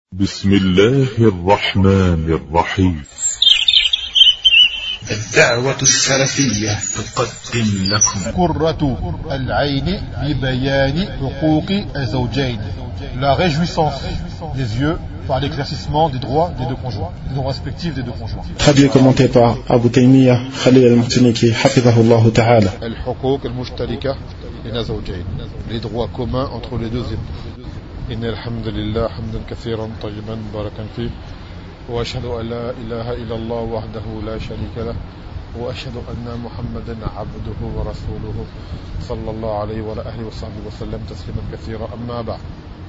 بسم الله الرحمن الرحيم. الدعوة السلفية تقدم لكم قرة العين ببيان حقوق الزوجين. La réjouissance des yeux par l'éclaircissement des droits des deux conjoints, des droits respectifs des deux conjoints. Traduit et commenté par Abu Taymiyyah Khalil al-Martiniki, hafidhahullah ta'ala. الحقوق المشتركة بين الزوجين. Les droits communs entre les deux époux. إن الحمد لله حمدا كثيرا طيبا مباركا فيه وأشهد أن لا إله إلا الله وحده لا شريك له وأشهد أن محمدا عبده ورسوله صلى الله عليه وعلى آله وصحبه وسلم تسليما كثيرا أما بعد.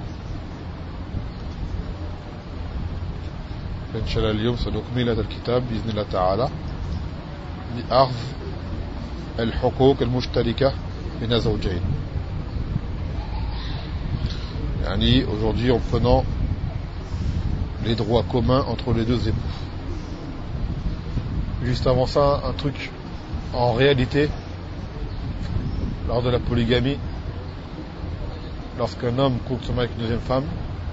إن شاء الله اليوم سنكمل هذا الكتاب بإذن الله تعالى بأخذ الحقوق المشتركة بين الزوجين. Yani, aujourd'hui en prenant les droits communs entre les deux époux. Juste avant ça, un truc, en réalité, lors de la polygamie, lorsqu'un homme couple se marie avec une deuxième femme,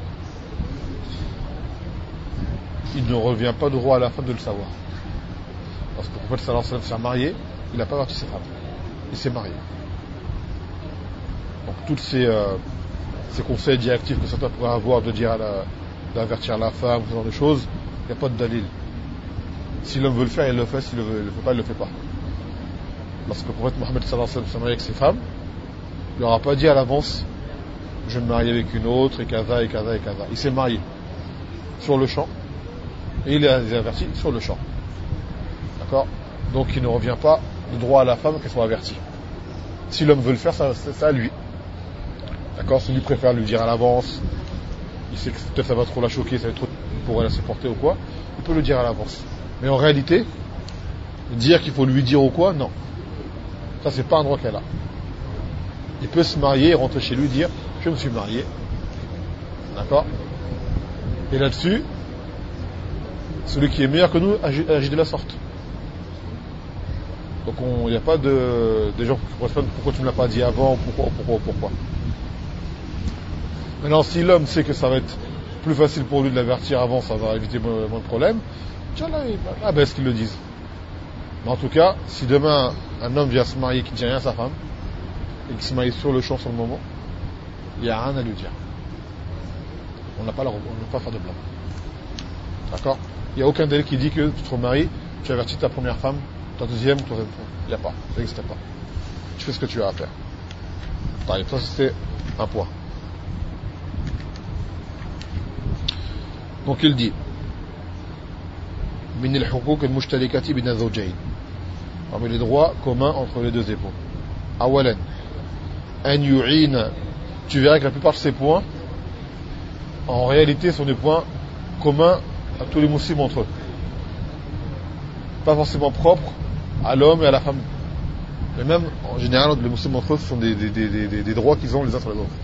il ne revient pas de droit à la femme de le savoir. Parce que le prophète sallallahu alayhi wa sallam s'est marié, il n'a pas averti ses femmes. Il s'est marié. Donc toutes ces conseils directifs que certains pourraient avoir de dire d'avertir la femme, ce genre de choses, il n'y a pas de dalil. Si l'homme veut le faire, il le fait. S'il ne le fait pas, il ne le fait pas. Lorsque le prophète Mohammed sallallahu alayhi wa sallam s'est marié avec ses femmes, il n'aura pas dit à l'avance je vais me marier avec une autre, et kaza, et kaza, et kaza. Il s'est marié sur le champ, et il les a avertis sur le champ. D'accord? Donc il ne revient pas de droit à la femme qu'elle soit avertie. Si l'homme veut le faire, c'est à lui. D'accord, si lui préfère lui dire à l'avance, il sait que peut-être ça va trop la choquer, ça va être trop pour elle à supporter ou quoi, il peut le dire à l'avance. Mais en réalité, dire qu'il faut lui dire ou quoi, non. Ça, c'est pas un droit qu'elle a. Il peut se marier, rentrer chez lui, dire je me suis marié. D'accord? Et là-dessus, celui qui est meilleur que nous agit de la sorte. Donc il n'y a pas des gens qui correspondent pourquoi tu ne me l'as pas dit avant, pourquoi. Maintenant, si l'homme sait que ça va être plus facile pour lui de l'avertir avant, ça va éviter moins de problèmes, ben est-ce qu'ils le disent. Mais en tout cas, si demain un homme vient se marier qui ne dit rien à sa femme, et qui se marie sur le champ sur le moment, il n'y a rien à lui dire. On n'a pas à faire de blanc. D'accord? Il n'y a aucun délai qui dit que tu te remaries, tu avertis ta première femme, ta deuxième, troisième femme. Il n'y a pas, ça n'existe pas. Tu fais ce que tu as à faire. Ça, c'était un point. Donc il dit min al-huquq al-mushtarikati bin az-zawjayn, parmi les droits communs entre les deux époux. Awalan an yu'ina, tu verras que la plupart de ces points en réalité sont des points communs à tous les musulmans entre eux, pas forcément propres à l'homme et à la femme, mais même en général les musulmans entre eux, ce sont des droits qu'ils ont les uns sur les autres.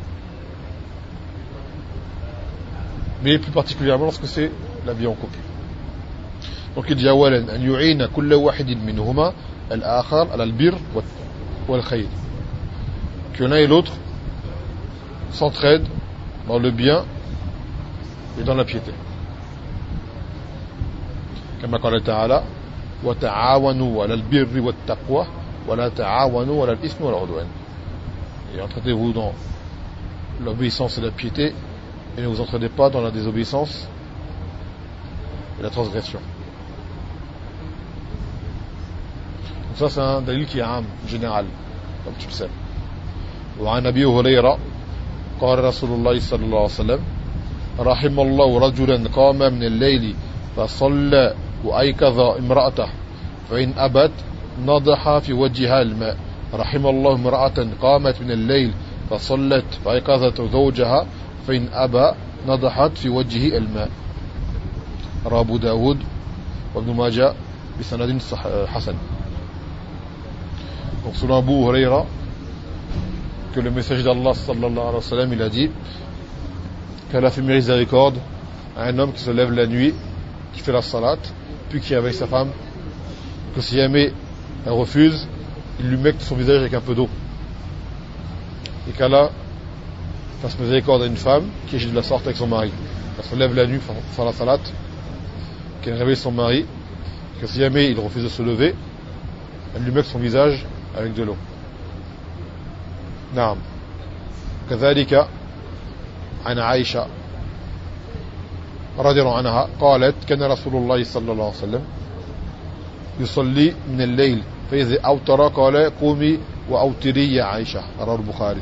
Mais plus particulièrement lorsque c'est la vie en couple. Donc il dit awalan an yu'ina kull wahid minhuma al-akhar ala al-birr wal-khayr, que l'un et l'autre s'entraident dans le bien et dans la piété. Comme قال تعالى وتعاونوا على البر والتقوى ولا تعاونوا على الإثم والعدوان. Et entraidez-vous dans l'obéissance et la piété, et ne vous entraînez pas dans la désobéissance et la transgression. Donc ça, c'est un dalil qui est général, comme tu le sais. وعن أبي هريرة قال رسول الله صلى الله عليه وسلم رحم الله رجلا قام من الليل فصلى وأيقظ امرأته فإن أبت نضح في وجهها الماء رحم الله امرأة قامت من الليل فصلت فأيقظت زوجها فإن أبى نضحت في وجهه الماء. رواه أبو داود وابن ماجه بسند حسن. Donc selon Abu Huraira, que le messager d'Allah sallallahu alayhi wa sallam, il a dit qu'Allah fait miséricorde à un homme qui se lève la nuit, qui fait la salat, puis qui réveille sa femme, que si jamais elle refuse, il lui met son visage avec un peu d'eau, et qu'Allah fasse miséricorde à une femme qui agit de la sorte avec son mari. elle se lève la nuit, faire la salat, qu'elle réveille son mari, que si jamais il refuse de se lever, elle lui met son visage avec de l'eau. نعم كذلك عن عائشة رضي الله عنها قالت كان رسول الله صلى الله عليه وسلم يصلي من الليل فإذا أوتر قال قومي وأوتري يا عائشة رواه البخاري.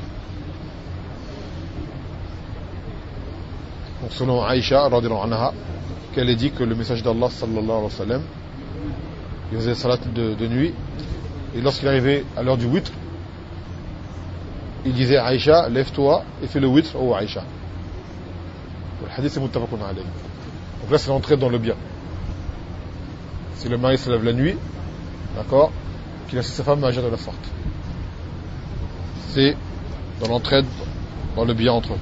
Donc selon Aïcha radhiyallahu anha, qu'elle ait dit que le message d'Allah sallallahu alayhi wa sallam, il faisait salat de nuit, et lorsqu'il arrivait à l'heure du witr, il disait à Aïcha, lève-toi et fais le witr, oh Aïcha. Le hadith est muttafaqun alayh. Donc là c'est l'entrée dans le bien. Si le mari se lève la nuit, d'accord, qu'il assiste sa femme à agir de la sorte. C'est dans l'entraide dans le bien entre eux.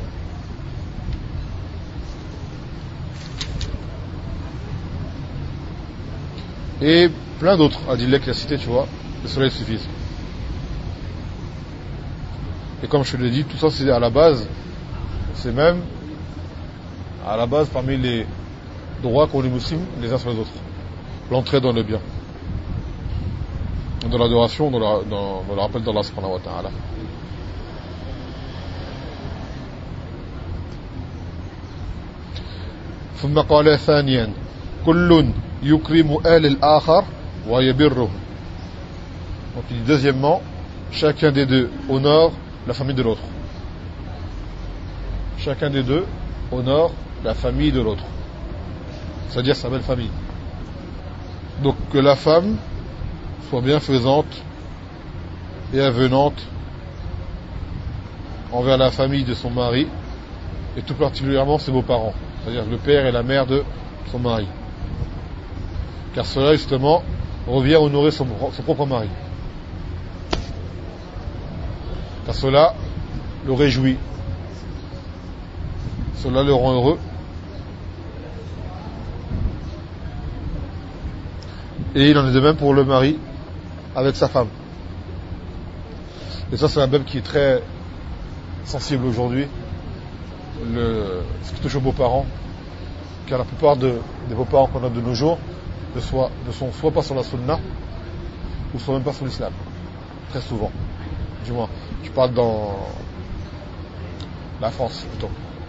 Et plein d'autres adillés qu'il a cités, tu vois, le soleil suffisent. Et comme je te l'ai dit, tout ça c'est à la base, c'est même à la base parmi les droits qu'ont les musulmans les uns sur les autres. L'entrée dans le bien. Dans l'adoration, dans le rappel d'Allah subhanahu wa ta'ala. ثم قال ثانيا كل يكرم آل الآخر ويبره. Donc il dit deuxièmement, chacun des deux honore la famille de l'autre. Chacun des deux honore la famille de l'autre. C'est-à-dire sa belle famille. Donc que la femme soit bienfaisante et avenante envers la famille de son mari et tout particulièrement ses beaux-parents, c'est-à-dire le père et la mère de son mari. Car cela justement revient à honorer son propre mari. Car cela le réjouit, cela le rend heureux. Et il en est de même pour le mari avec sa femme. Et ça c'est un bab qui est très sensible aujourd'hui, ce qui touche aux beaux-parents, car la plupart des beaux-parents qu'on a de nos jours ne sont soit pas sur la sunna ou soit même pas sur l'islam, très souvent, du moins je parle dans la France plutôt,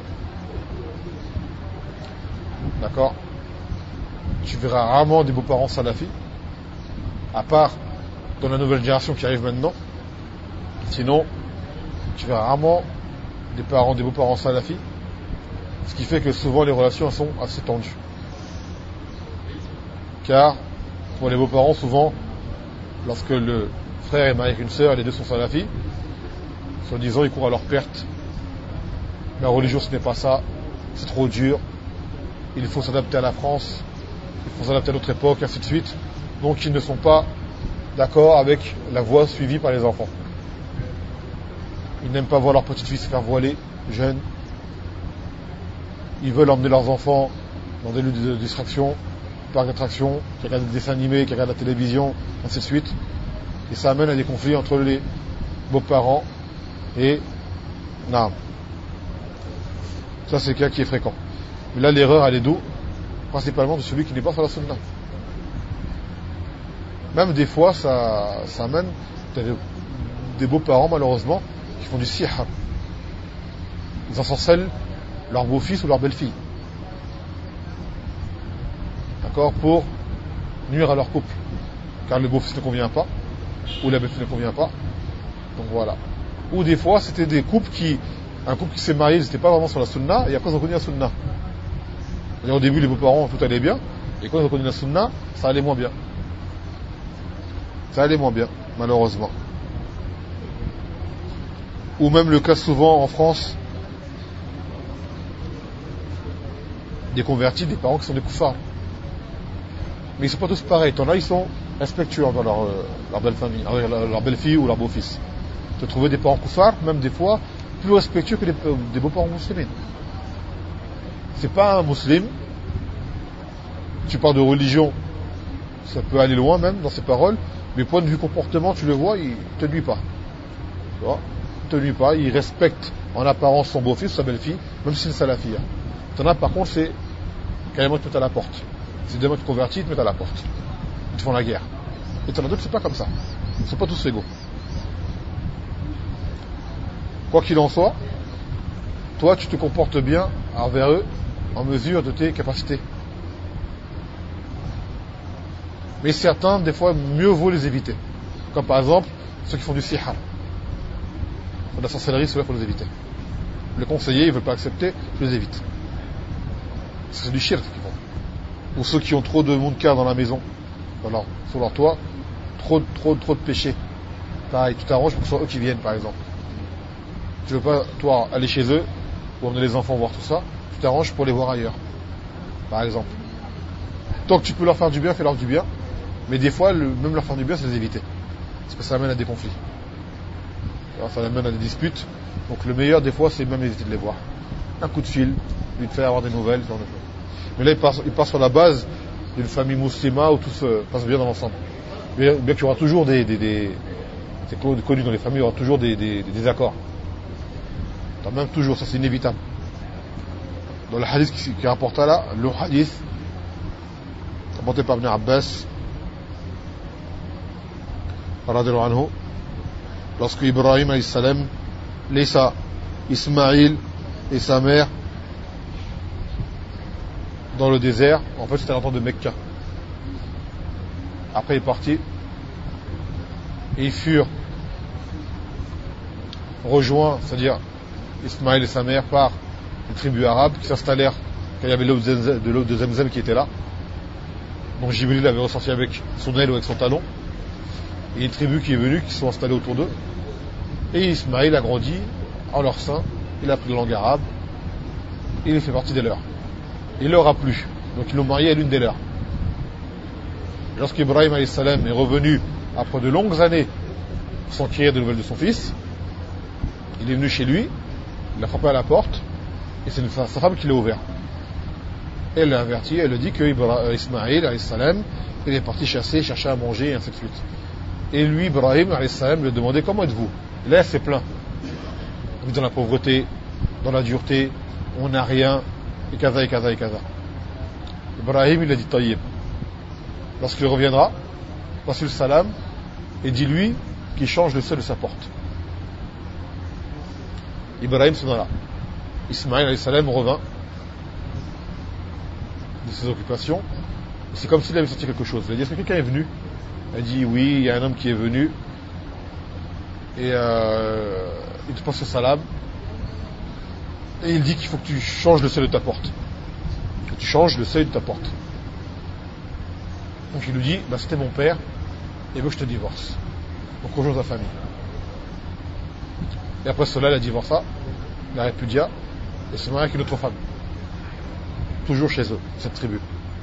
d'accord. Tu verras rarement des beaux-parents salafis, à part dans la nouvelle génération qui arrive maintenant. Sinon, tu verras rarement des beaux-parents salafis, ce qui fait que souvent les relations sont assez tendues. Car pour les beaux-parents, souvent, lorsque le frère est marié avec une sœur, les deux sont salafis, soi-disant ils courent à leur perte. La religion ce n'est pas ça, c'est trop dur, il faut s'adapter à la France, il faut s'adapter à notre époque, ainsi de suite. Donc ils ne sont pas d'accord avec la voie suivie par les enfants. Ils n'aiment pas voir leur petite fille se faire voiler, jeune. Ils veulent emmener leurs enfants dans des lieux de distraction, parcs d'attractions, qui regardent des dessins animés, qui regardent la télévision, ainsi de suite. Et ça amène à des conflits entre les beaux-parents et Naam. Ça c'est le cas qui est fréquent. Mais là l'erreur elle est d'où? Principalement de celui qui n'est pas sur la sunna. Même des fois ça amène des beaux-parents malheureusement qui font du sihar. Ils ensorcellent leur beau-fils ou leur belle-fille, d'accord, pour nuire à leur couple, car le beau-fils ne convient pas ou la belle-fille ne convient pas. Donc voilà. Ou des fois c'était un couple qui s'est marié, ils n'étaient pas vraiment sur la sunna, et après ils ont connu la sunna. Au début les beaux-parents tout allait bien, et quand ils ont connu la sunna, ça allait moins bien. Ça allait moins bien, malheureusement. Ou même le cas souvent en France des convertis, des parents qui sont des koufars. Mais ils sont pas tous pareils. T'en as, ils sont respectueux envers leur belle famille, leur belle fille ou leur beau-fils. Tu trouver des parents koufars, même des fois, plus respectueux que des beaux-parents musulmans. C'est pas un musulman. Tu parles de religion, ça peut aller loin même dans ses paroles, mais point de vue comportement, tu le vois, il te nuit pas. Tu vois, il te nuit pas, il respecte en apparence son beau-fils, sa belle-fille, même si c'est salafia. T'en as par contre, c'est carrément ils te mettent à la porte. Si demain tu te convertis, ils te mettent à la porte. Ils te font la guerre. Et t'en as d'autres, c'est pas comme ça. Ils sont pas tous égaux. Quoi qu'il en soit, toi tu te comportes bien envers eux en mesure de tes capacités. Mais certains, des fois, mieux vaut les éviter. Comme par exemple, ceux qui font du sihar. De la sorcellerie, ceux-là, il faut les éviter. Les conseillers, ils ne veulent pas accepter, je les évite. C'est du shirk qu'ils font. Ou ceux qui ont trop de munkar dans la maison, voilà, sur leur toit, trop de péchés. Pareil, tu t'arranges pour que ce soit eux qui viennent, par exemple. Tu veux pas, toi, aller chez eux, ou emmener les enfants voir tout ça, tu t'arranges pour les voir ailleurs. Par exemple. Tant que tu peux leur faire du bien, fais-leur du bien. Mais des fois, même leur faire du bien, c'est les éviter. Parce que ça amène à des conflits. Alors, ça amène à des disputes. Donc le meilleur, des fois, c'est même éviter de les voir. Un coup de fil, lui te faire avoir des nouvelles, genre de choses. Mais là, il part sur la base d'une famille musulmane où tout se passe bien dans l'ensemble. Bien qu'il y aura toujours c'est connu dans les familles, il y aura toujours des désaccords. Même toujours, ça c'est inévitable. Dans le hadith qui rapporte là, le hadith rapporté par Ibn Abbas, radiyallahu anhu, lorsque Ibrahim alayhi salam laissa Ismaïl et sa mère dans le désert, en fait c'était à l'entrée de Mecca. Après il est parti et ils furent rejoints, c'est-à-dire Ismaïl et sa mère, par une tribu arabe qui s'installèrent quand il y avait l'eau de Zamzam qui était là. Donc Jibril avait ressorti avec son aile ou avec son talon. Et il y a une tribu qui est venue, qui se sont installés autour d'eux. Et Ismaïl a grandi en leur sein, il a appris la langue arabe, et il fait partie des leurs. Il leur a plu, donc ils l'ont marié à l'une des leurs. Lorsqu'Ibrahim alayhi salam est revenu après de longues années pour s'enquérir des nouvelles de son fils, il est venu chez lui, il a frappé à la porte, et c'est sa femme qui l'a ouvert. Elle l'a averti, elle lui dit que Ismaïl alayhi salam, il est parti chasser, chercher à manger, et ainsi de suite. Et lui, Ibrahim alayhi salam, lui a demandé comment êtes-vous? Et là, elle s'est plaint. On vit dans la pauvreté, dans la dureté, on n'a rien, et kaza, et kaza, et kaza. Ibrahim, il a dit taïb. Lorsqu'il reviendra, passe le salam, et dis-lui qu'il change le seuil de sa porte. Ibrahim s'en alla. Ismaïl alayhi salam revint de ses occupations. Et c'est comme s'il avait senti quelque chose. Il a dit, est-ce que quelqu'un est venu? Il a dit, oui, il y a un homme qui est venu. Et il te passe le salam. Et il dit qu'il faut que tu changes le seuil de ta porte. Que tu changes le seuil de ta porte. Donc il lui dit, bah, c'était mon père, et veut que je te divorce. Donc rejoins ta famille. Et après cela, il a divorcé, il a répudia, et s'est marié avec une autre femme. Toujours chez eux, cette tribu.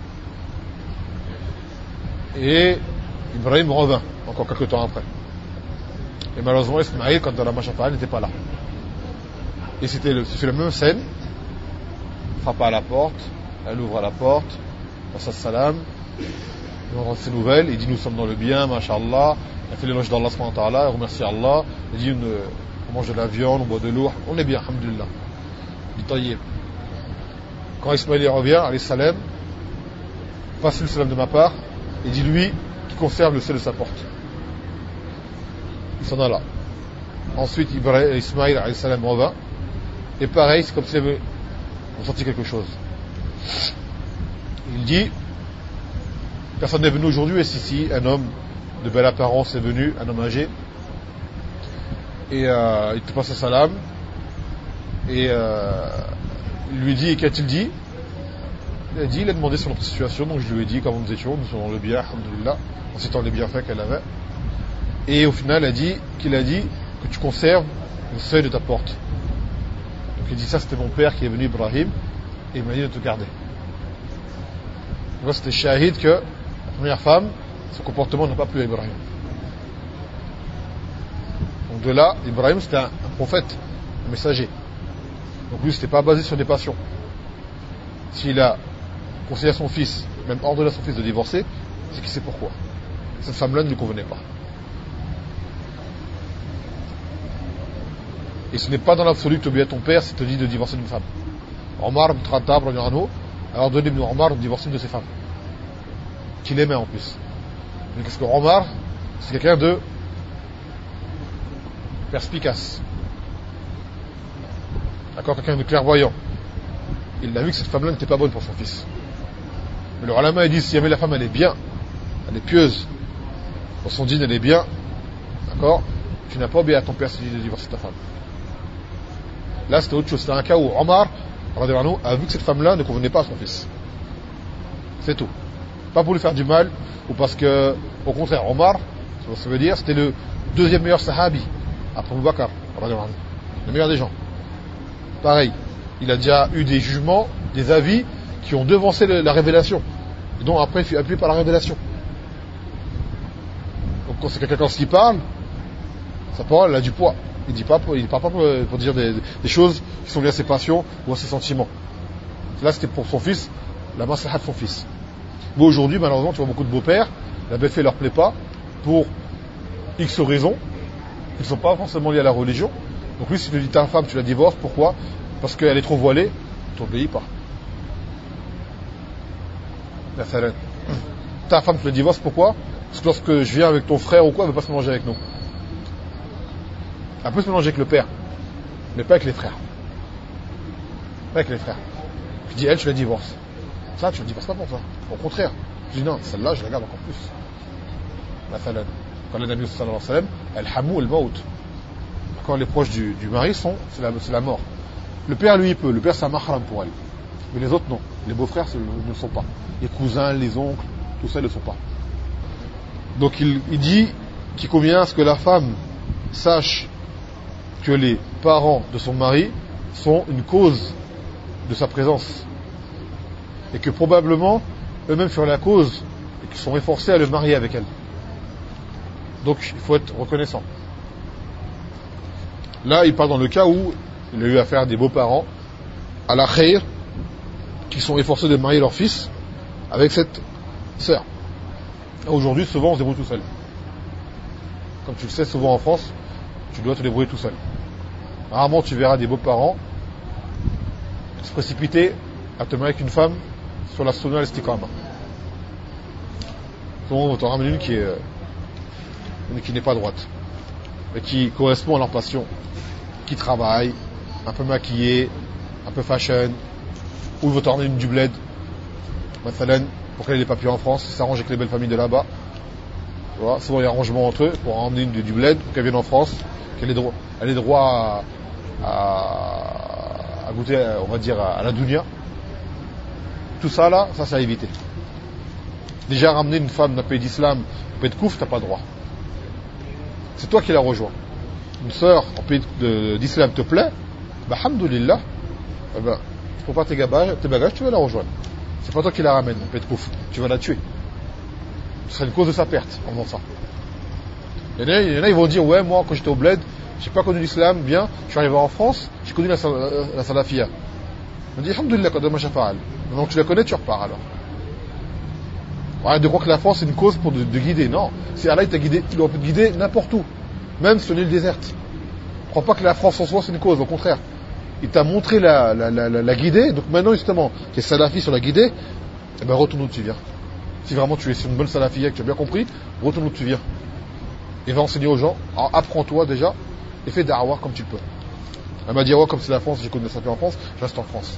Et Ibrahim revint, encore quelques temps après. Et malheureusement, Ismaïl, quand la Machapara, n'était pas là. Et c'était la même scène. Il frappa à la porte, elle ouvre la porte, passe à salam, il entend ses nouvelles, il dit nous sommes dans le bien, masha'Allah, il fait l'éloge d'Allah subhanahu wa ta'ala, il remercie Allah, il dit on mange de la viande, on boit de l'eau, on est bien, alhamdulillah. Il dit taïeb. Quand Ismaïl revient, alayhi salam, passe le salam de ma part, et dit lui qui conserve le sel de sa porte. Il s'en alla. Ensuite, Ismaïl alayhi salam revint, et pareil, c'est comme s'il avait ressenti quelque chose. Il dit, personne n'est venu aujourd'hui, et si, un homme de belle apparence est venu, un homme âgé, et il te passe un salam, et il lui dit, qu'a-t-il dit? Il a demandé sur notre situation, donc je lui ai dit comment nous étions, nous sommes dans le bien, alhamdulillah, en citant les bienfaits qu'elle avait. Et au final, qu'il a dit que tu conserves le seuil de ta porte. Donc il dit, ça c'était mon père qui est venu, Ibrahim, et il m'a dit de te garder. Là, c'était shahid que la première femme, son comportement n'a pas plu à Ibrahim. Donc de là, Ibrahim c'était un prophète, un messager. Donc lui, c'était pas basé sur des passions. S'il a conseillé à son fils, même ordonné à son fils de divorcer, c'est qu'il sait pourquoi. Cette femme-là ne lui convenait pas. Et ce n'est pas dans l'absolu que tu obéis à ton père si tu te dis de divorcer d'une femme. Omar ibn Khattab, a ordonné Ibn Omar de divorcer de ses femmes. Qu'il aimait en plus. Mais qu'est-ce que Omar, c'est quelqu'un de perspicace. D'accord, quelqu'un de clairvoyant. Il a vu que cette femme-là n'était pas bonne pour son fils. Mais le ulama dit, si jamais la femme elle est bien, elle est pieuse, pour son dîne elle est bien, d'accord, tu n'as pas obéi à ton père s'il dit de divorcer ta femme. Là c'était autre chose, c'était un cas où Omar a vu que cette femme-là ne convenait pas à son fils. C'est tout. Pas pour lui faire du mal, ou parce que, au contraire, Omar, ça veut dire, c'était le deuxième meilleur sahabi, après Abu Bakr, le meilleur des gens. Pareil, il a déjà eu des jugements, des avis qui ont devancé la révélation, et donc après il fut appuyé par la révélation. Donc quand c'est quelqu'un qui parle, sa parole elle a du poids. Il parle pas pour dire des choses qui sont liées à ses passions ou à ses sentiments. Là c'était pour son fils, la maslahat de son fils. Mais aujourd'hui malheureusement tu vois beaucoup de beaux-pères, la belle-fée leur plaît pas pour X raisons qui ne sont pas forcément liées à la religion. Donc lui si tu lui dis ta femme tu la divorces, pourquoi? Parce qu'elle est trop voilée, tu n'obéis pas. Ta femme tu la divorces, pourquoi? Parce que lorsque je viens avec ton frère ou quoi, elle ne veut pas se mélanger avec nous. Elle peut se mélanger avec le père, mais pas avec les frères. Pas avec les frères. Je dis elle, tu la divorces. Ça, tu ne la divorces pas pour ça. Au contraire. Je dis non, celle-là, je la garde encore plus. Quand le Nabi sallallahu alayhi wa sallam, al-hamou al-maut. Quand les proches du mari c'est la mort. Le père, lui, il peut. Le père, c'est un mahram pour elle. Mais les autres, non. Les beaux-frères ne le sont pas. Les cousins, les oncles, tout ça, ils ne le sont pas. Donc, il dit qu'il convient à ce que la femme sache que les parents de son mari sont une cause de sa présence. Et que probablement, eux-mêmes furent la cause et qu'ils sont efforcés à le marier avec elle. Donc, il faut être reconnaissant. Là, il parle dans le cas où il a eu affaire à des beaux-parents, à la khair, qui sont efforcés de marier leur fils avec cette sœur. Aujourd'hui, souvent, on se débrouille tout seul. Comme tu le sais, souvent en France, tu dois te débrouiller tout seul. Rarement, tu verras des beaux-parents se précipiter à te marier avec une femme sur la sunna al-istiqama. Souvent, on va t'en ramener une qui n'est pas droite, mais qui correspond à leur passion, qui travaille, un peu maquillée, un peu fashion, ou il veut t'en ramener une du bled, pour qu'elle ait des papiers en France, il s'arrange avec les belles familles de là-bas. Voilà, souvent il y a un arrangement entre eux pour en ramener une du bled, pour qu'elle vienne en France, qu'elle ait droit à goûter, on va dire, à la dunya. Tout ça là, ça c'est à éviter. Déjà ramener une femme d'un pays d'islam, un pays de Kouf, t'as pas le droit. C'est toi qui la rejoins. Une sœur en pays d'islam te plaît, bah alhamdoulilah, tu prends pas tes bagages, tu vas la rejoindre. C'est pas toi qui la ramène, en pays de Kouf, tu vas la tuer. Ce serait une cause de sa perte en faisant ça. Il y en a, ils vont dire, ouais, moi quand j'étais au bled, j'ai pas connu l'islam bien, je suis arrivé en France, j'ai connu la salafia. On dit, alhamdoulilah, quand demain j'appelle. Maintenant que tu la connais, tu repars alors. Arrête de croire que la France c'est une cause pour de guider. Non, si Allah t'a guidé, il aurait pu te guider n'importe où, même sur une île déserte. Je crois pas que la France en soi c'est une cause, au contraire. Il t'a montré la guidée, donc maintenant justement, tu es salafi sur la guidée, eh ben retourne où tu viens. Si vraiment tu es sur une bonne salafia, que tu as bien compris, retourne où tu viens. Et va enseigner aux gens, alors apprends-toi déjà, et fais da'wah comme tu peux. Elle m'a dit, ouais, comme c'est la France, j'ai connu la salafia en France, je reste en France.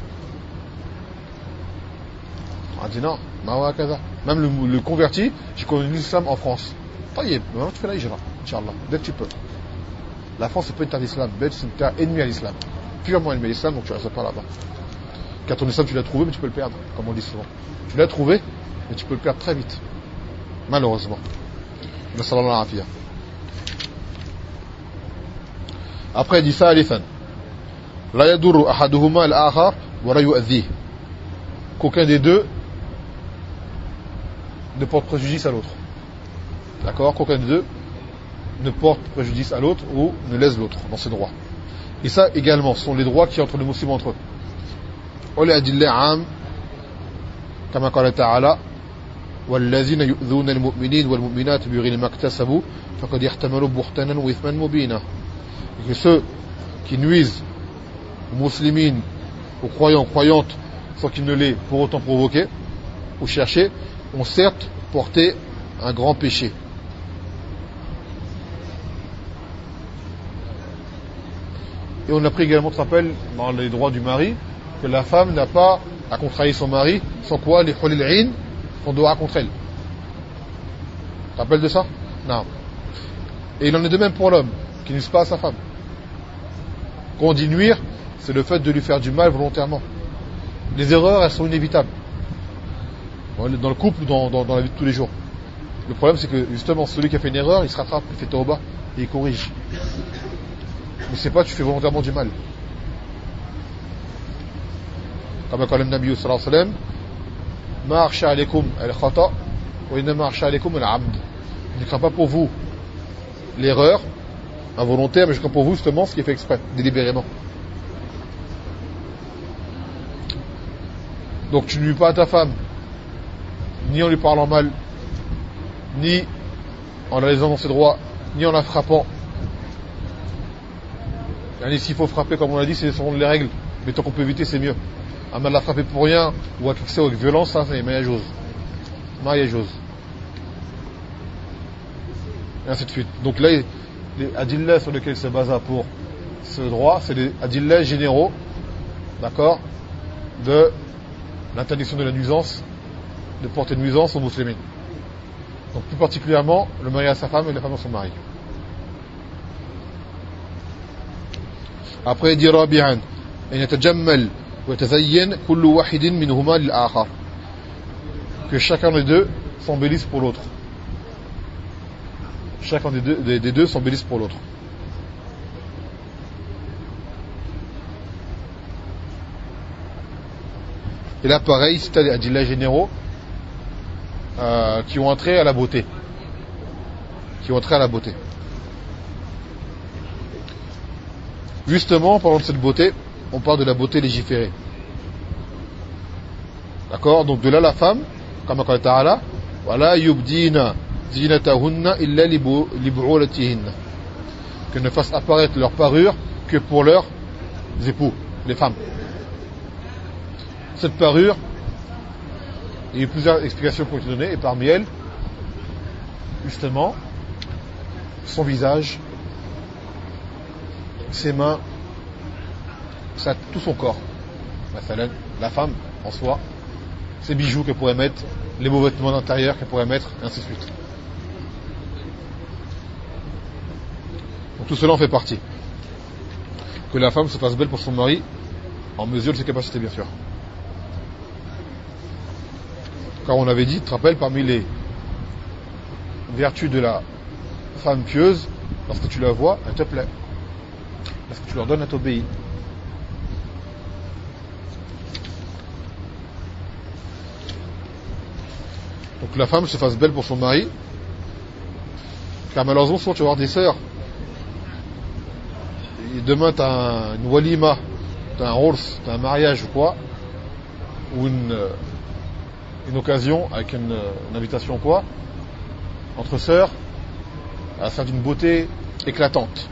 On a dit non, même le converti, j'ai connu l'islam en France. Taïeb, maintenant tu fais la hijra, Inch'Allah, dès que tu peux. La France c'est pas une terre d'islam, c'est une terre ennemie à l'islam. Purement ennemi à l'islam, donc tu restes pas là-bas. Car ton islam tu l'as trouvé, mais tu peux le perdre, comme on dit souvent. Tu l'as trouvé, mais tu peux le perdre très vite. Malheureusement. Après il dit ça à l'Ithan. La yadurru ahaduhuma al-akhar wa la yu'adhihi. Qu'aucun des deux ne porte préjudice à l'autre. D'accord? Qu'aucun des deux ne porte préjudice à l'autre ou ne lèse l'autre dans ses droits. Et ça également, ce sont les droits qui entre les musulmans entre eux. ولأدلة عام كما قال تعالى والذين يؤذون المؤمنين والمؤمنات بغير ما اكتسبوا فقد يحتملوا بهتانا وإثما مبينا. Et que ceux qui nuisent aux musulmans aux croyants, aux croyantes, sans qu'il ne l'ait pour autant provoqué ou cherché, ont certes porté un grand péché. Et on a pris également, tu te rappelles, dans les droits du mari, que la femme n'a pas à contrarier son mari, sans quoi les hulil'in font doigt contre elle. Tu te rappelles de ça? Non. Et il en est de même pour l'homme, qui n'use pas à sa femme. Quand on dit nuire, c'est le fait de lui faire du mal volontairement. Les erreurs, elles sont inévitables. Dans le couple, dans la vie de tous les jours. Le problème, c'est que justement, celui qui a fait une erreur, il se rattrape, il fait tauba, et il corrige. Mais c'est pas, tu fais volontairement du mal. Comme a dit le Nabi sallallahu alayhi wa sallam, ma akhsha alaykum al-khata wa innama akhsha alaykum al-amd. Je ne crains pas pour vous l'erreur involontaire, mais je crains pour vous justement ce qui est fait exprès, délibérément. Donc tu ne nuis pas à ta femme, ni en lui parlant mal, ni en la laissant dans ses droits, ni en la frappant. Et s'il faut frapper, comme on l'a dit, c'est selon les règles, mais tant qu'on peut éviter, c'est mieux. À mal la frapper pour rien, ou à fixer avec violence, ça c'est maïajose. Maïajose. Et ainsi de suite. Donc là, les adillas sur lesquels se basa pour ce droit, c'est les adillas généraux, d'accord, de l'interdiction de la nuisance, de porter nuisance aux musulmans. Donc plus particulièrement, le mari à sa femme et la femme à son mari. Après, il dit Rabi'an, que chacun des deux s'embellisse pour l'autre. Chacun des deux s'embellisse pour l'autre. Et là, pareil, c'est des adillas généraux qui ont entré à la beauté. Qui ont entré à la beauté. Justement, en parlant de cette beauté, on parle de la beauté légiférée. D'accord? Donc de là, la femme, comme Allah Ta'ala, voilà, yubdina zinatahunna illa libu'ulatihinna. Qu'elles ne fassent apparaître leur parure que pour leurs époux, les femmes. Cette parure, il y a eu plusieurs explications qui ont été données, et parmi elles, justement, son visage, ses mains, tout son corps. La femme, en soi, ses bijoux qu'elle pourrait mettre, les beaux vêtements d'intérieur qu'elle pourrait mettre, et ainsi de suite. Donc tout cela en fait partie. Que la femme se fasse belle pour son mari, en mesure de ses capacités, bien sûr. Car on avait dit, tu te rappelles, parmi les vertus de la femme pieuse, lorsque tu la vois, elle te plaît. Lorsque tu leur donnes, elle t'obéit. Donc la femme se fasse belle pour son mari, car malheureusement souvent tu vas avoir des sœurs, et demain tu as une walima, tu as un urs, tu as un mariage ou quoi, ou une occasion avec une invitation ou quoi, entre sœurs, à faire d'une beauté éclatante,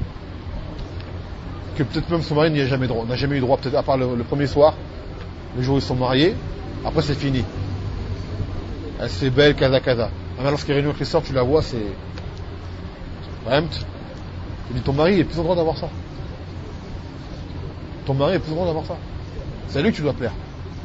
que peut-être même son mari n'a jamais eu droit, peut-être à part le premier soir, le jour où ils sont mariés, après c'est fini. Elle c'est belle, kaza. Alors lorsqu'il est réuni avec les sœurs, tu la vois, c'est... Tu dis, ton mari est plus en droit d'avoir ça. Ton mari est plus en droit d'avoir ça. C'est à lui que tu dois plaire.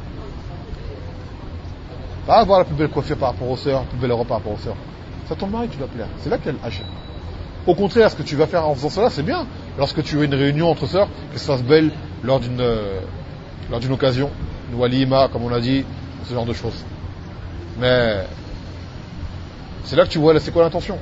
Pas avoir la plus belle coiffure par rapport aux sœurs, la plus belle robe par rapport aux sœurs. C'est à ton mari que tu dois plaire. C'est là qu'elle achète. Au contraire, ce que tu vas faire en faisant cela, c'est bien. Lorsque tu as une réunion entre sœurs, qu'elle se fasse belle lors d'une occasion, une walima, comme on l'a dit, ce genre de choses. Mais c'est là que tu vois, c'est quoi l'intention?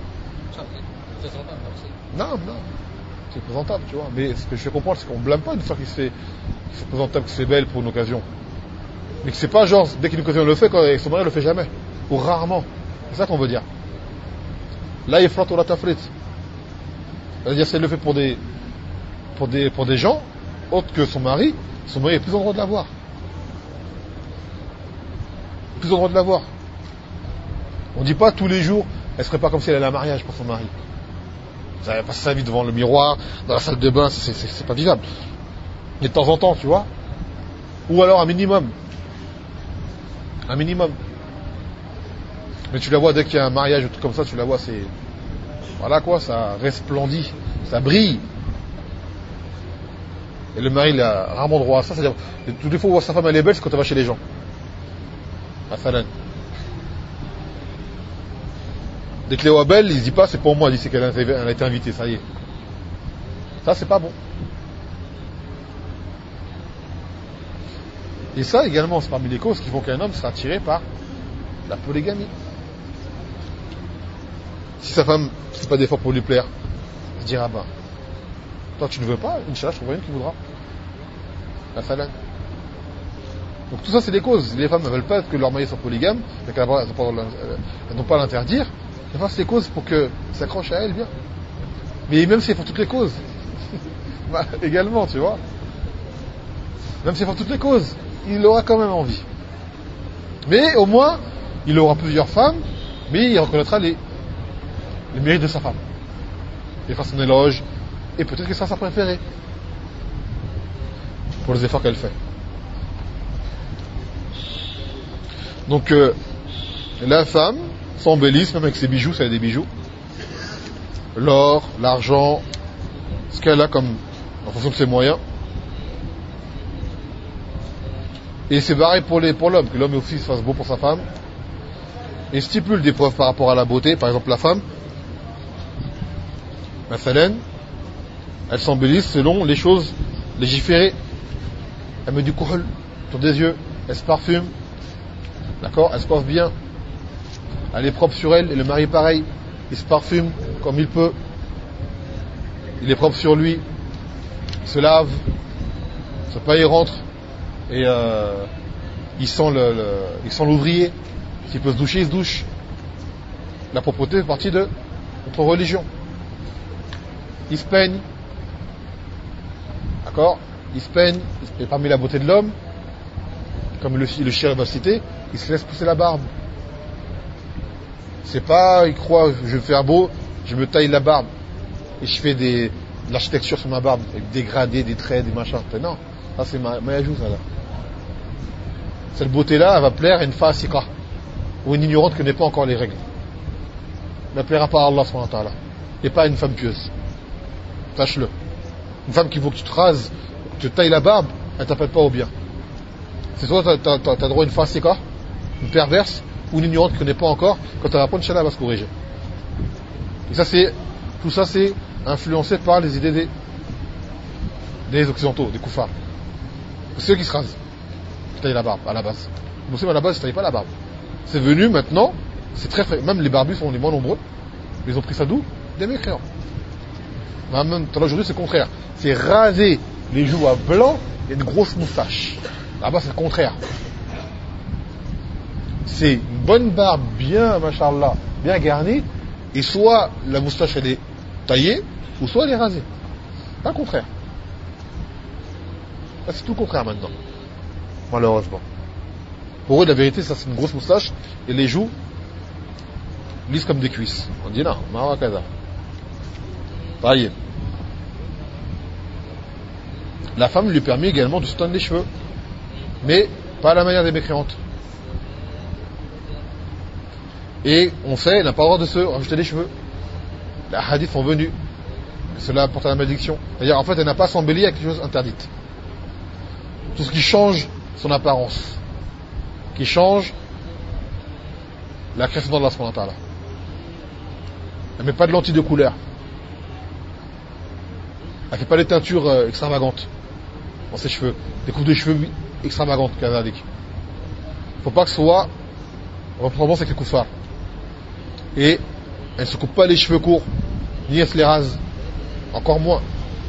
Non, c'est présentable, tu vois. Mais ce que je fais comprendre, c'est qu'on blâme pas une sœur qui se fait présentable, qui se fait belle pour une occasion. Mais que c'est pas genre, dès qu'une occasion elle le fait, quand avec son mari, elle le fait jamais. Ou rarement. C'est ça qu'on veut dire. Là, il flotte ou la tafrit. C'est-à-dire, si elle le fait pour des gens, autres que son mari est plus en droit de l'avoir. Plus en droit de l'avoir. On dit pas tous les jours, elle serait pas comme si elle allait à un mariage pour son mari. Elle passe sa vie devant le miroir, dans la salle de bain, c'est pas vivable. Mais de temps en temps, tu vois. Ou alors un minimum. Un minimum. Mais tu la vois dès qu'il y a un mariage ou tout comme ça, tu la vois, c'est... Voilà quoi, ça resplendit, ça brille. Et le mari, il a rarement droit à ça. C'est-à-dire, toutes les fois où on voit sa femme, elle est belle, c'est quand elle va chez les gens. Masalan. Dès que les voit belle, il se dit pas, c'est pour moi, il dit c'est qu'elle a été invitée, ça y est. Ça, c'est pas bon. Et ça, également, c'est parmi les causes qui font qu'un homme sera attiré par la polygamie. Si sa femme ne fait pas d'effort pour lui plaire, il se dira, bah, toi tu ne veux pas, Inch'Allah, je trouverai une qui voudra. La salade. Donc tout ça, c'est des causes. Les femmes ne veulent pas que leur mari soit polygame, et qu'elles n'ont pas à l'interdire. Enfin, c'est des causes pour que s'accroche à elle bien. Mais même si elles font toutes les causes, bah, également, tu vois. Même si elles font toutes les causes, il aura quand même envie. Mais au moins, il aura plusieurs femmes, mais il reconnaîtra les mérites de sa femme. Il fera son éloge, et peut-être que ce sera sa préférée. Pour les efforts qu'elle fait. Donc, la femme s'embellisse, même avec ses bijoux, ça a des bijoux. L'or, l'argent, ce qu'elle a comme, en fonction de ses moyens. Et c'est pareil pour l'homme, que l'homme aussi se fasse beau pour sa femme. Et stipule des preuves par rapport à la beauté. Par exemple, la femme, Mathalan, elle s'embellisse selon les choses légiférées. Elle met du kohl autour des yeux, elle se parfume, d'accord, elle se coiffe bien, elle est propre sur elle, et le mari pareil, il se parfume comme il peut, il est propre sur lui, il se lave, c'est pas il rentre, et il sent l'ouvrier, s'il peut se doucher, il se douche. La propreté fait partie de notre religion. Il se peigne, d'accord, il se peigne, et parmi la beauté de l'homme, comme le shir va citer, il se laisse pousser la barbe. C'est pas, il croit, je vais faire beau, je me taille la barbe, et je fais de l'architecture sur ma barbe, avec des gradés, des traits, des machins. Non, ça c'est Mayajou, ça là. Cette beauté-là, elle va plaire à une fasika, ou une ignorante qui ne connaît pas encore les règles. Elle ne plaira pas à Allah subhanahu wa ta'ala, et pas à une femme pieuse. Sache-le. Une femme qui veut que tu te rases, que tu te tailles la barbe, elle t'appelle pas au bien. C'est soit t'as droit à une fasika, une perverse, ou une ignorante qui ne connaît pas encore, quand elle va apprendre, Inch'Allah, elle va se corriger. Et ça tout ça c'est influencé par les idées des occidentaux, des koufars. C'est eux qui se rasent, qui taillent la barbe, à la base. Les musulmans, à la base, ils ne taillent pas la barbe. C'est venu maintenant, c'est très fréquent. Même les barbus sont les moins nombreux, mais ils ont pris ça d'où? Des mécréants. Même aujourd'hui, c'est le contraire. C'est raser les joues à blanc et une grosse moustache. Là-bas, c'est le contraire. C'est une bonne barbe bien, machallah, bien garnie, et soit la moustache elle est taillée, ou soit elle est rasée. Pas le contraire. Là, c'est tout le contraire maintenant. Malheureusement. Pour eux, la vérité, ça c'est une grosse moustache, et les joues lisses comme des cuisses. On dit non, Marakaza. Taillé. La femme lui permet également de se teindre les cheveux, mais pas à la manière des mécréantes. Et on sait, elle n'a pas le droit de se rajouter des cheveux. Les hadiths sont venus. Cela apporte à la malédiction. C'est-à-dire, en fait, elle n'a pas à s'embellir avec quelque chose interdite. Tout ce qui change son apparence, qui change la création d'Allah subhanahu wa ta'ala. Elle ne met pas de lentilles de couleur. Elle ne fait pas des teintures extravagantes dans ses cheveux. Des coupes de cheveux extravagantes, kazadik. Il ne faut pas que ce soit représentant avec les koufars. Et elle ne se coupe pas les cheveux courts, ni elle se les rase. Encore moins.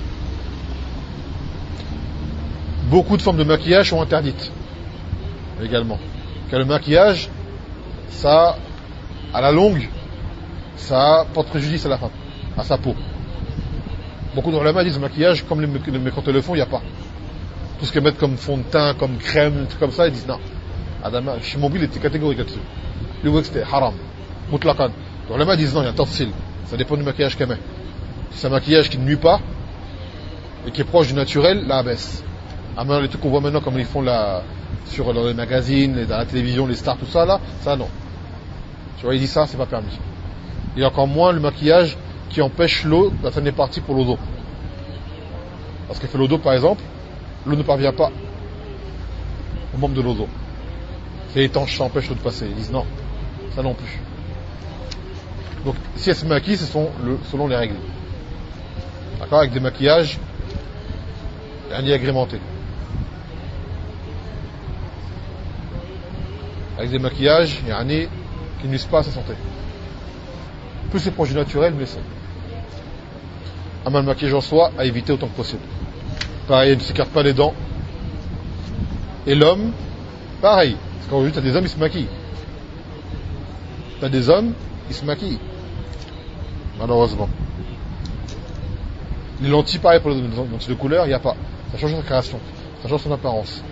Beaucoup de formes de maquillage sont interdites. Également. Car le maquillage, ça, à la longue, ça porte préjudice à la femme, à sa peau. Beaucoup d'ulama disent le maquillage, comme les mécréants le font, il n'y a pas. Tout ce qu'ils mettent comme fond de teint, comme crème, tout comme ça, ils disent non. Adama, Shimobile était catégorique là-dessus. Lui, que c'était haram. Mutlaqan. Les ulama disent non, il y a un tafsil. Ça dépend du maquillage qu'elle met. Si c'est un maquillage qui ne nuit pas, et qui est proche du naturel, là, abaisse. Ah, maintenant, les trucs qu'on voit maintenant, comme ils font sur dans les magazines, dans la télévision, les stars, tout ça, là, ça non. Tu vois, il dit ça, c'est pas permis. Et encore moins le maquillage qui empêche l'eau d'atteindre les parties pour l'eau d'eau. Parce que fait l'eau d'eau, par exemple, l'eau ne parvient pas au membre de l'eau d'eau. C'est étanche, ça empêche l'eau de passer. Ils disent non, ça non plus. Donc, si elle se maquille, c'est selon les règles. D'accord, avec des maquillages agrémentés. Avec des maquillages qui ne nuisent pas à sa santé. Plus c'est produits naturels, mieux c'est. Le maquillage en soi, à éviter autant que possible. Pareil, il ne s'écarte pas les dents. Et l'homme, pareil. Parce qu'aujourd'hui, tu as des hommes, ils se maquillent. Tu as des hommes, ils se maquillent. Malheureusement. Les lentilles, pareil pour les lentilles de couleur, il n'y a pas. Ça change sa création. Ça change son apparence.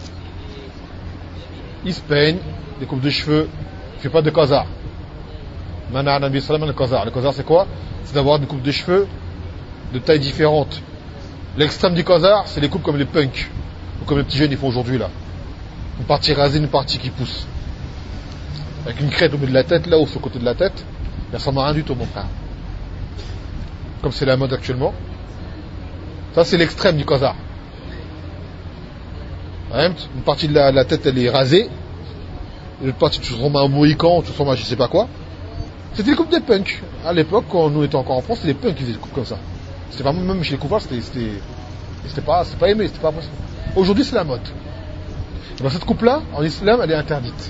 Ils se peignent, des coupes de cheveux. Il ne fait pas de qazar. Le qazar, c'est quoi? C'est d'avoir des coupes de cheveux de tailles différentes. L'extrême du qazar, c'est les coupes comme les punks. Ou comme les petits jeunes, ils font aujourd'hui, là. Une partie rasée, une partie qui pousse. Avec une crête au bout de la tête, là, ou sur le côté de la tête. Il ressemble à rien du tout, mon frère. Comme c'est la mode actuellement. Ça, c'est l'extrême du qazar. Une partie de la tête, elle est rasée. Et l'autre partie, tu ressembles à un mohican, tu ressembles à je sais pas quoi. C'était les coupes des punks. À l'époque, quand nous étions encore en France, c'était les punks qui faisaient des coupes comme ça. C'était pas même chez les coupeurs, c'était pas aimé, c'était pas possible. Aujourd'hui, c'est la mode. Et dans cette coupe-là, en islam, elle est interdite.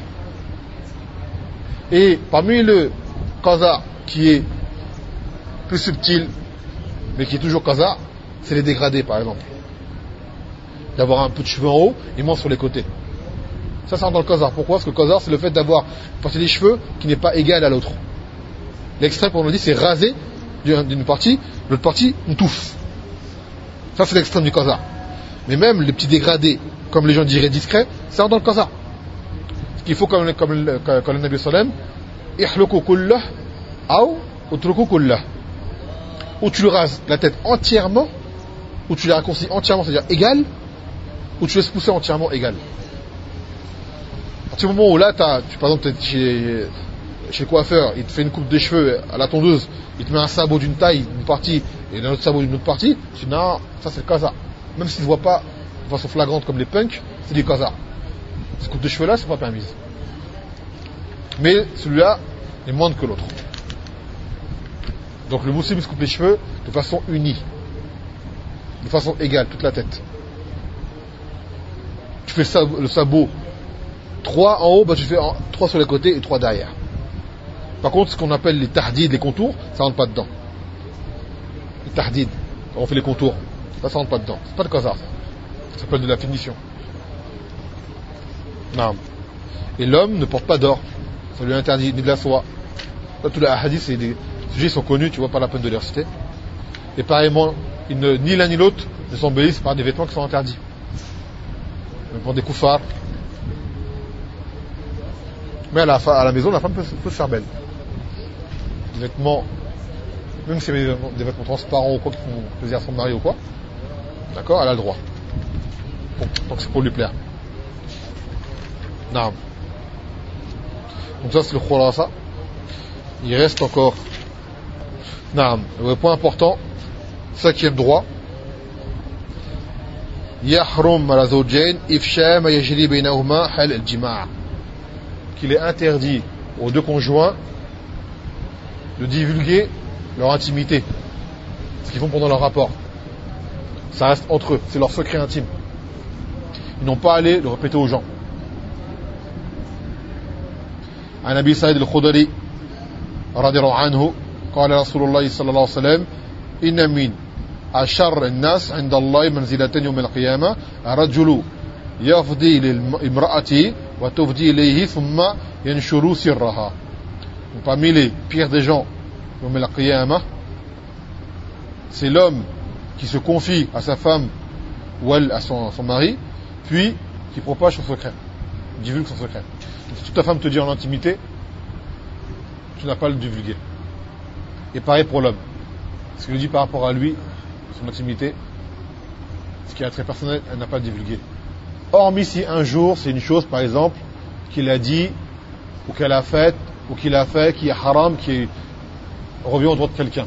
Et parmi le qazar qui est plus subtil, mais qui est toujours qazar, c'est les dégradés, par exemple. D'avoir un peu de cheveux en haut et moins sur les côtés. Ça rentre dans le qazar. Pourquoi? Parce que le qazar, c'est le fait d'avoir une partie des cheveux qui n'est pas égale à l'autre. L'extrême, comme on dit, c'est raser d'une partie, l'autre partie, une touffe. Ça, c'est l'extrême du qazar. Mais même les petits dégradés, comme les gens diraient discrets, ça rentre dans le qazar. Ce qu'il faut, comme le Nabi Sallam, ihluku kullah, ou utruku kullah. Ou tu le rases la tête entièrement, ou tu la raccourcis entièrement, c'est-à-dire égale, ou tu laisses pousser entièrement égale. À partir du moment où là, par exemple, tu es chez le coiffeur, il te fait une coupe de cheveux à la tondeuse, il te met un sabot d'une taille, d'une partie, et un autre sabot d'une autre partie, tu dis non, ça c'est le qazar. Même s'il ne voit pas de façon flagrante comme les punks, c'est du qazar. Cette coupe de cheveux là, c'est pas permise. Mais celui-là est moindre que l'autre. Donc le musulman se coupe les cheveux de façon unie, de façon égale, toute la tête. Tu fais le sabot 3 en haut, tu fais 3 sur les côtés et 3 derrière. Par contre, ce qu'on appelle les tahdid, les contours, ça rentre pas dedans. Les tahdid, quand on fait les contours, ça rentre pas dedans. C'est pas de qazar, ça s'appelle de la finition. Non. Et l'homme ne porte pas d'or, ça lui est interdit, ni de la soie. Là, tous les hadiths, c'est des sujets qui sont connus, tu vois, pas la peine de les reciter. Et pareillement, ni l'un ni l'autre ne s'embellissent par des vêtements qui sont interdits. Même pour des koufars. Mais à la maison, la femme peut se faire belle. Des vêtements, même si c'est des vêtements transparents ou quoi, qui font plaisir à son mari ou quoi, d'accord, elle a le droit. Tant que c'est pour lui plaire. Non. Donc ça, c'est le khulasa. Il reste encore. Non. Le point important, 5e droit. Yahrum ala zawjayn ifsha ma yajri baynahuma hal al-jima'. Qu'il est interdit aux deux conjoints de divulguer leur intimité, ce qu'ils font pendant leur rapport. Ça reste entre eux, c'est leur secret intime. Ils n'ont pas à aller le répéter aux gens. عن أبي سعيد الخدري رضي الله عنه قال رسول الله صلى الله عليه وسلم إن من أشر الناس عند الله منزلة يوم القيامة رجل يفضي لامرأته وتفضي إليه ثم ينشر سرها. Parmi les pires des gens يوم القيامة, c'est l'homme qui se confie à sa femme ou elle à son mari, puis qui propage son secret, divulgue son secret. Si toute ta femme te dit en intimité, tu n'as pas à le divulguer. Et pareil pour l'homme. Ce qu'il lui dit par rapport à lui, son intimité, ce qui est très personnel, elle n'a pas divulgué. Hormis si un jour, c'est une chose, par exemple, qu'il a dit, ou qu'elle a faite, ou qu'il a fait, qui est haram, qui revient au droit de quelqu'un.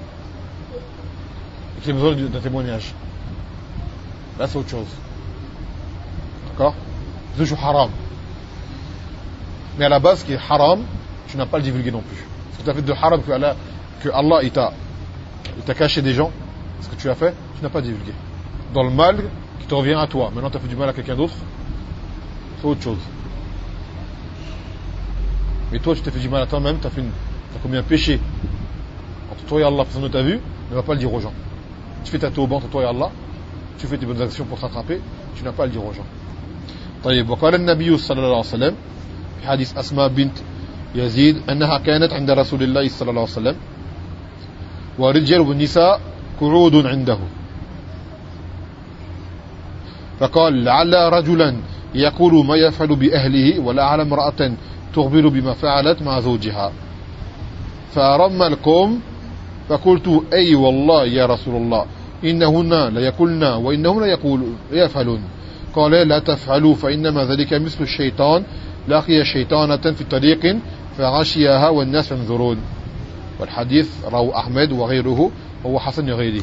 Et qu'il a besoin d'un témoignage. Là, c'est autre chose. D'accord? C'est toujours haram. Mais à la base, ce qui est haram, tu n'as pas à le divulguer non plus. Ce que tu as fait de haram, que Allah il t'a caché des gens, ce que tu as fait, tu n'as pas divulgué. Dans le mal qui te revient à toi. Maintenant, tu as fait du mal à quelqu'un d'autre, c'est autre chose. Mais toi, tu t'es fait du mal à toi-même, tu as commis un péché. Entre toi et Allah, personne ne t'a vu, ne va pas le dire aux gens. Tu fais ta tauba entre toi et Allah, tu fais tes bonnes actions pour t'attraper, tu n'as pas à le dire aux gens. طيب وقال النبي صلى الله عليه وسلم في حديث أسماء بنت يزيد أنها كانت عند رسول الله صلى الله عليه وسلم ورجال والنساء قعود عنده فقال لعل رجلا يقول ما يفعل بأهله ولعل امرأة تخبر بما فعلت مع زوجها فرم القوم فقلت أي والله يا رسول الله إنهن ليقولن وإنهم ليفعلون قال لا تفعلوا فإنما ذلك مثل الشيطان لقي شيطانة في طريق فغشيها والناس ينظرون والحديث رواه أحمد وغيره وهو حسن غيره.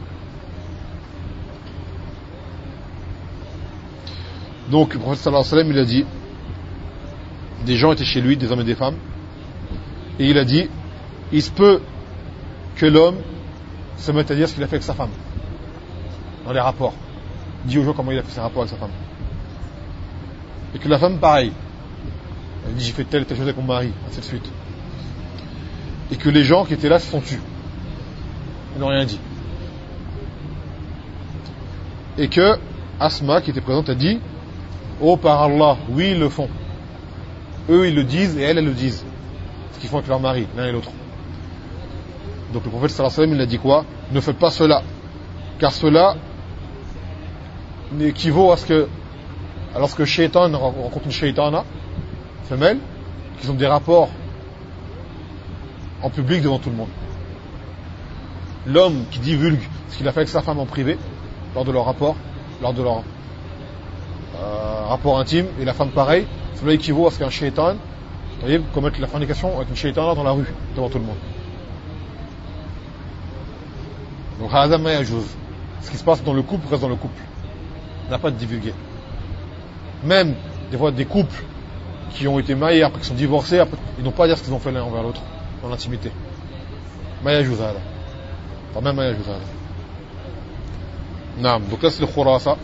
Donc le prophète sallallahu alayhi wa sallam il a dit, des gens étaient chez lui, des hommes et des femmes, et il a dit, il se peut que l'homme se mette à dire ce qu'il a fait avec sa femme dans les rapports, dit aux gens comment il a fait ses rapports avec sa femme, et que la femme pareil, elle dit j'ai fait telle chose avec mon mari, ainsi de suite, et que les gens qui étaient là se sont tus, ils n'ont rien dit, et que Asma qui était présente a dit oh par Allah, oui ils le font, eux ils le disent et elles le disent, ce qu'ils font avec leur mari, l'un et l'autre. Donc le prophète sallallahu alayhi wa sallam il a dit quoi? Ne faites pas cela, car cela équivaut à ce que lorsque Shaitan rencontre une Shaitana femelle, qu'ils ont des rapports en public devant tout le monde. L'homme qui divulgue ce qu'il a fait avec sa femme en privé lors de leur rapport rapport intime, et la femme pareil, cela équivaut à ce qu'un Shaitan commette la fornication avec une Shaitana dans la rue devant tout le monde. Donc hadha ma yajouz, ce qui se passe dans le couple reste dans le couple, on n'a pas de divulguer. Même des fois des couples qui ont été mariés après qui sont divorcés, après, ils n'ont pas à dire ce qu'ils ont fait l'un envers l'autre dans l'intimité. Ma yajouz hadha, enfin même ma yajouz hadha. Naam, donc là c'est le khurasa.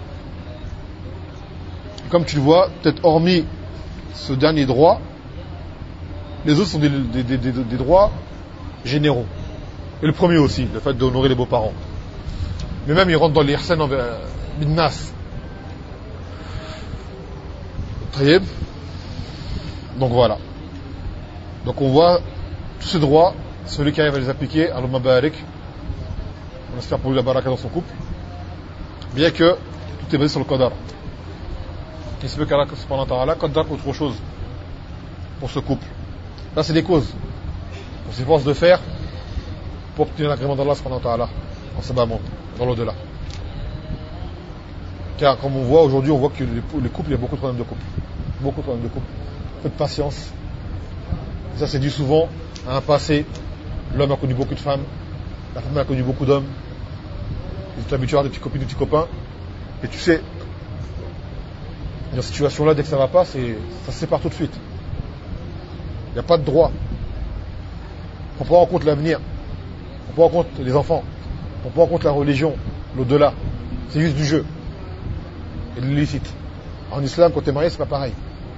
Comme tu le vois, peut-être hormis ce dernier droit, les autres sont des droits généraux. Et le premier aussi, le fait d'honorer les beaux-parents. Mais même ils rentrent dans les ihsan envers Bidnas. Taïeb. Donc voilà. Donc on voit tous ces droits, celui qui arrive à les appliquer, Allahumma barik, on espère pour lui la baraka dans son couple, bien que tout est basé sur le qadar. Il se peut qu'Allah subhanahu wa ta'ala qadar autre chose pour ce couple. Là c'est des causes qu'on s'efforce de faire pour obtenir l'agrément d'Allah subhanahu wa ta'ala en sabbat monde, dans l'au-delà. Car comme on voit aujourd'hui, on voit que les couples, il y a beaucoup de problèmes de couple. Beaucoup de problèmes de couple. Faites patience. Et ça c'est dû souvent à un passé. L'homme a connu beaucoup de femmes, la femme a connu beaucoup d'hommes. Ils sont habitués à avoir des petites copines, des petits copains. Et tu sais, dans cette situation-là, dès que ça va pas, ça se sépare tout de suite. Il n'y a pas de droit. On prend en compte l'avenir. On prend en compte les enfants. On prend en compte la religion, l'au-delà. C'est juste du jeu. Et de l'illicite. En islam, quand tu es marié, c'est pas pareil.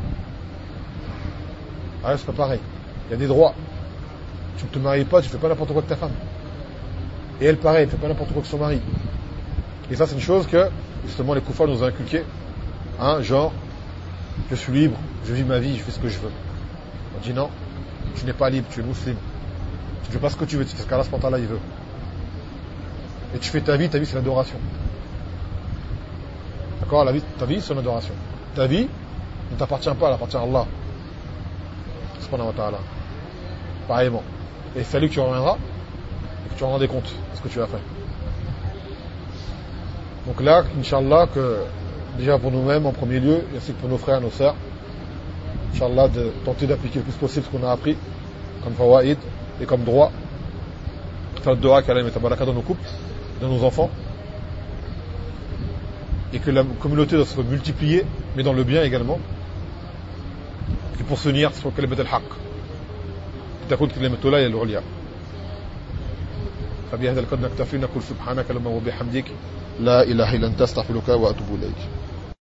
Ah, c'est pas pareil. Il y a des droits. Tu ne te maries pas, tu fais pas n'importe quoi avec ta femme. Et elle, pareil, elle fait pas n'importe quoi avec son mari. Et ça, c'est une chose que, justement, les koufars nous ont inculqué. Hein, genre, je suis libre, je vis ma vie, je fais ce que je veux. On dit non, tu n'es pas libre, tu es musulman. Tu ne fais pas ce que tu veux, tu fais ce qu'Allah subhanahu wa ta'ala il veut. Et tu fais ta vie c'est l'adoration. D'accord, ta vie c'est l'adoration. Ta vie ne t'appartient pas, elle appartient à Allah subhanahu wa ta'ala. Pareillement. Et c'est à lui que tu reviendras et que tu rendras des comptes de ce que tu as fait. Donc là, Inch'Allah, que déjà pour nous-mêmes en premier lieu, ainsi que pour nos frères et nos sœurs, Inch'Allah, de tenter d'appliquer le plus possible ce qu'on a appris, comme fawaïd et comme droit. Faire le dua qu'Allah mette baraka dans nos couples, dans nos enfants. Et que la communauté doit se multiplier, mais dans le bien également. Et pour se unir sur kalimat al-haq. تقول كلمة لا هي العليا. فبهذا القدر نكتفي نقول سبحانك اللهم وبحمدك لا إله إلا أنت أستغفرك وأتوب إليك.